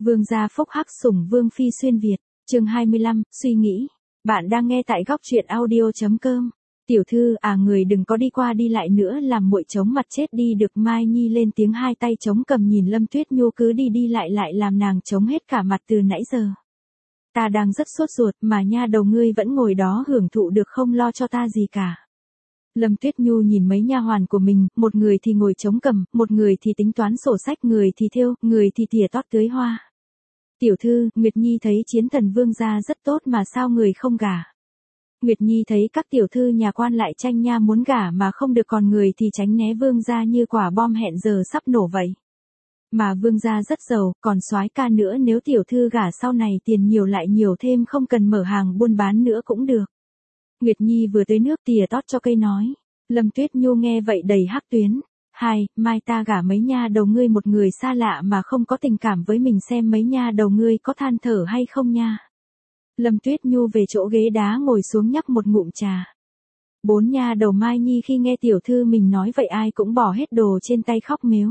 Vương gia phúc hắc sủng Vương phi xuyên Việt, chương 25, suy nghĩ. Bạn đang nghe tại góc truyện audio.com. Tiểu thư người đừng có đi qua đi lại nữa làm muội chống mặt chết đi được. Mai Nhi lên tiếng, hai tay chống cầm nhìn Lâm Tuyết Nhu cứ đi đi lại lại làm nàng chống hết cả mặt từ nãy giờ. Ta đang rất sốt ruột mà nha đầu ngươi vẫn ngồi đó hưởng thụ được không lo cho ta gì cả. Lâm Tuyết Nhu nhìn mấy nha hoàn của mình, một người thì ngồi chống cầm, một người thì tính toán sổ sách, người thì thêu, người thì tỉa tót tưới hoa. Tiểu thư, Nguyệt Nhi thấy Chiến Thần Vương gia rất tốt mà sao người không gả? Nguyệt Nhi thấy các tiểu thư nhà quan lại tranh nha muốn gả mà không được, còn người thì tránh né Vương gia như quả bom hẹn giờ sắp nổ vậy. Mà Vương gia rất giàu, còn soái ca nữa, nếu tiểu thư gả sau này tiền nhiều lại nhiều thêm, không cần mở hàng buôn bán nữa cũng được. Nguyệt Nhi vừa tưới nước tỉa tót cho cây nói. Lâm Tuyết Nhu nghe vậy đầy hắc tuyến. Mai ta gả mấy nha đầu ngươi một người xa lạ mà không có tình cảm với mình, xem mấy nha đầu ngươi có than thở hay không nha. Lâm Tuyết Nhu về chỗ ghế đá ngồi xuống nhấp một ngụm trà. Bốn nha đầu Mai Nhi khi nghe tiểu thư mình nói vậy ai cũng bỏ hết đồ trên tay khóc mếu.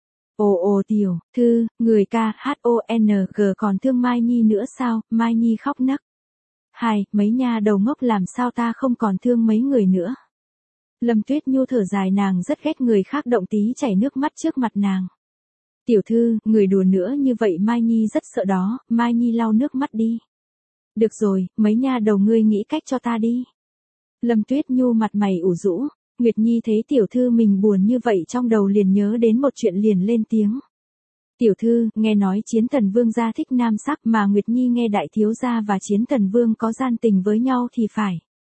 Ồ tiểu thư, người KHONG còn thương Mai Nhi nữa sao? Mai Nhi khóc nấc. Mấy nha đầu ngốc, làm sao ta không còn thương mấy người nữa. Lâm Tuyết Nhu thở dài, nàng rất ghét người khác động tí chảy nước mắt trước mặt nàng. Tiểu thư, người đùa nữa như vậy Mai Nhi rất sợ đó. Mai Nhi lau nước mắt đi. Được rồi, mấy nha đầu ngươi nghĩ cách cho ta đi. Lâm Tuyết Nhu mặt mày ủ rũ. Nguyệt Nhi thấy tiểu thư mình buồn như vậy trong đầu liền nhớ đến một chuyện, liền lên tiếng. Tiểu thư, nghe nói Chiến Thần Vương gia thích nam sắc, mà Nguyệt Nhi nghe đại thiếu gia và Chiến Thần Vương có gian tình với nhau thì phải.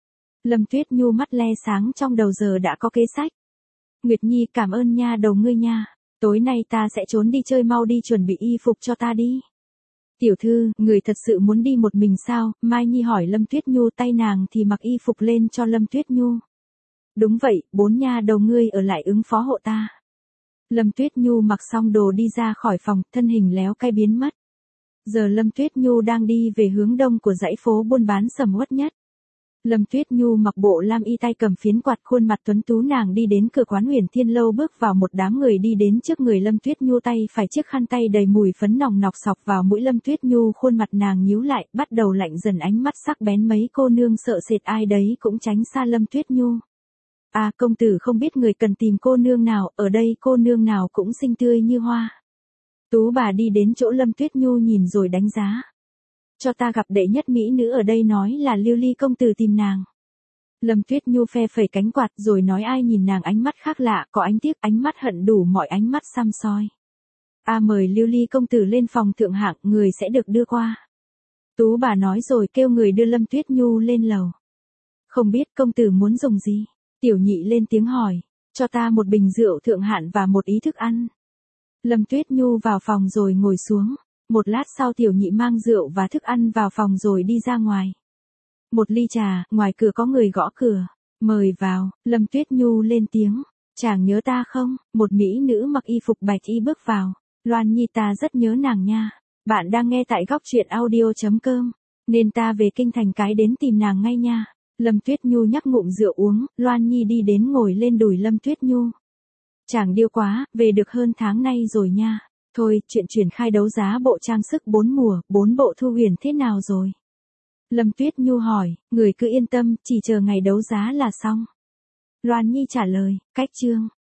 Lâm Tuyết Nhu mắt le sáng, trong đầu giờ đã có kế sách. Nguyệt Nhi cảm ơn nha đầu ngươi nha. Tối nay ta sẽ trốn đi chơi, mau đi chuẩn bị y phục cho ta đi. Tiểu thư, người thật sự muốn đi một mình sao? Mai Nhi hỏi Lâm Tuyết Nhu, tay nàng thì mặc y phục lên cho Lâm Tuyết Nhu. Đúng vậy, bốn nha đầu ngươi ở lại ứng phó hộ ta. Lâm Tuyết Nhu mặc xong đồ đi ra khỏi phòng, thân hình léo cay biến mất. Giờ Lâm Tuyết Nhu đang đi về hướng đông của dãy phố buôn bán sầm uất nhất. Lâm Tuyết Nhu mặc bộ lam y, tay cầm phiến quạt, khuôn mặt tuấn tú, nàng đi đến cửa quán Huyền Thiên Lâu, bước vào một đám người đi đến trước người Lâm Tuyết Nhu, tay phải chiếc khăn tay đầy mùi phấn nòng nọc xọc vào mũi Lâm Tuyết Nhu, khuôn mặt nàng nhíu lại, bắt đầu lạnh dần, ánh mắt sắc bén, mấy cô nương sợ sệt ai đấy cũng tránh xa Lâm Tuyết Nhu. Công tử không biết người cần tìm cô nương nào, ở đây cô nương nào cũng xinh tươi như hoa. Tú bà đi đến chỗ Lâm Tuyết Nhu nhìn rồi đánh giá. Cho ta gặp đệ nhất mỹ nữ ở đây, nói là Lưu Ly công tử tìm nàng. Lâm Tuyết Nhu phe phẩy cánh quạt rồi nói, ai nhìn nàng ánh mắt khác lạ, có ánh tiếc, ánh mắt hận, đủ mọi ánh mắt săm soi. Mời Lưu Ly công tử lên phòng thượng hạng, người sẽ được đưa qua. Tú bà nói rồi kêu người đưa Lâm Tuyết Nhu lên lầu. Không biết công tử muốn dùng gì? Tiểu nhị lên tiếng hỏi. Cho ta một bình rượu thượng hạng và một ý thức ăn. Lâm Tuyết Nhu vào phòng rồi ngồi xuống. Một lát sau tiểu nhị mang rượu và thức ăn vào phòng rồi đi ra ngoài. Một ly trà, ngoài cửa có người gõ cửa. Mời vào. Lâm Tuyết Nhu lên tiếng. Chàng nhớ ta không? Một mỹ nữ mặc y phục bạch y bước vào. Loan Nhi, ta rất nhớ nàng nha. Bạn đang nghe tại góc truyện audio.com. Nên ta về kinh thành cái đến tìm nàng ngay nha. Lâm Tuyết Nhu nhắc ngụm rượu uống. Loan Nhi đi đến ngồi lên đùi Lâm Tuyết Nhu. Chàng điêu quá, về được hơn tháng nay rồi nha. Thôi, chuyện triển khai đấu giá bộ trang sức 4 mùa, 4 bộ Thu Huyền thế nào rồi? Lâm Tuyết Nhu hỏi. Người cứ yên tâm, chỉ chờ ngày đấu giá là xong. Loan Nhi trả lời. Cách chương.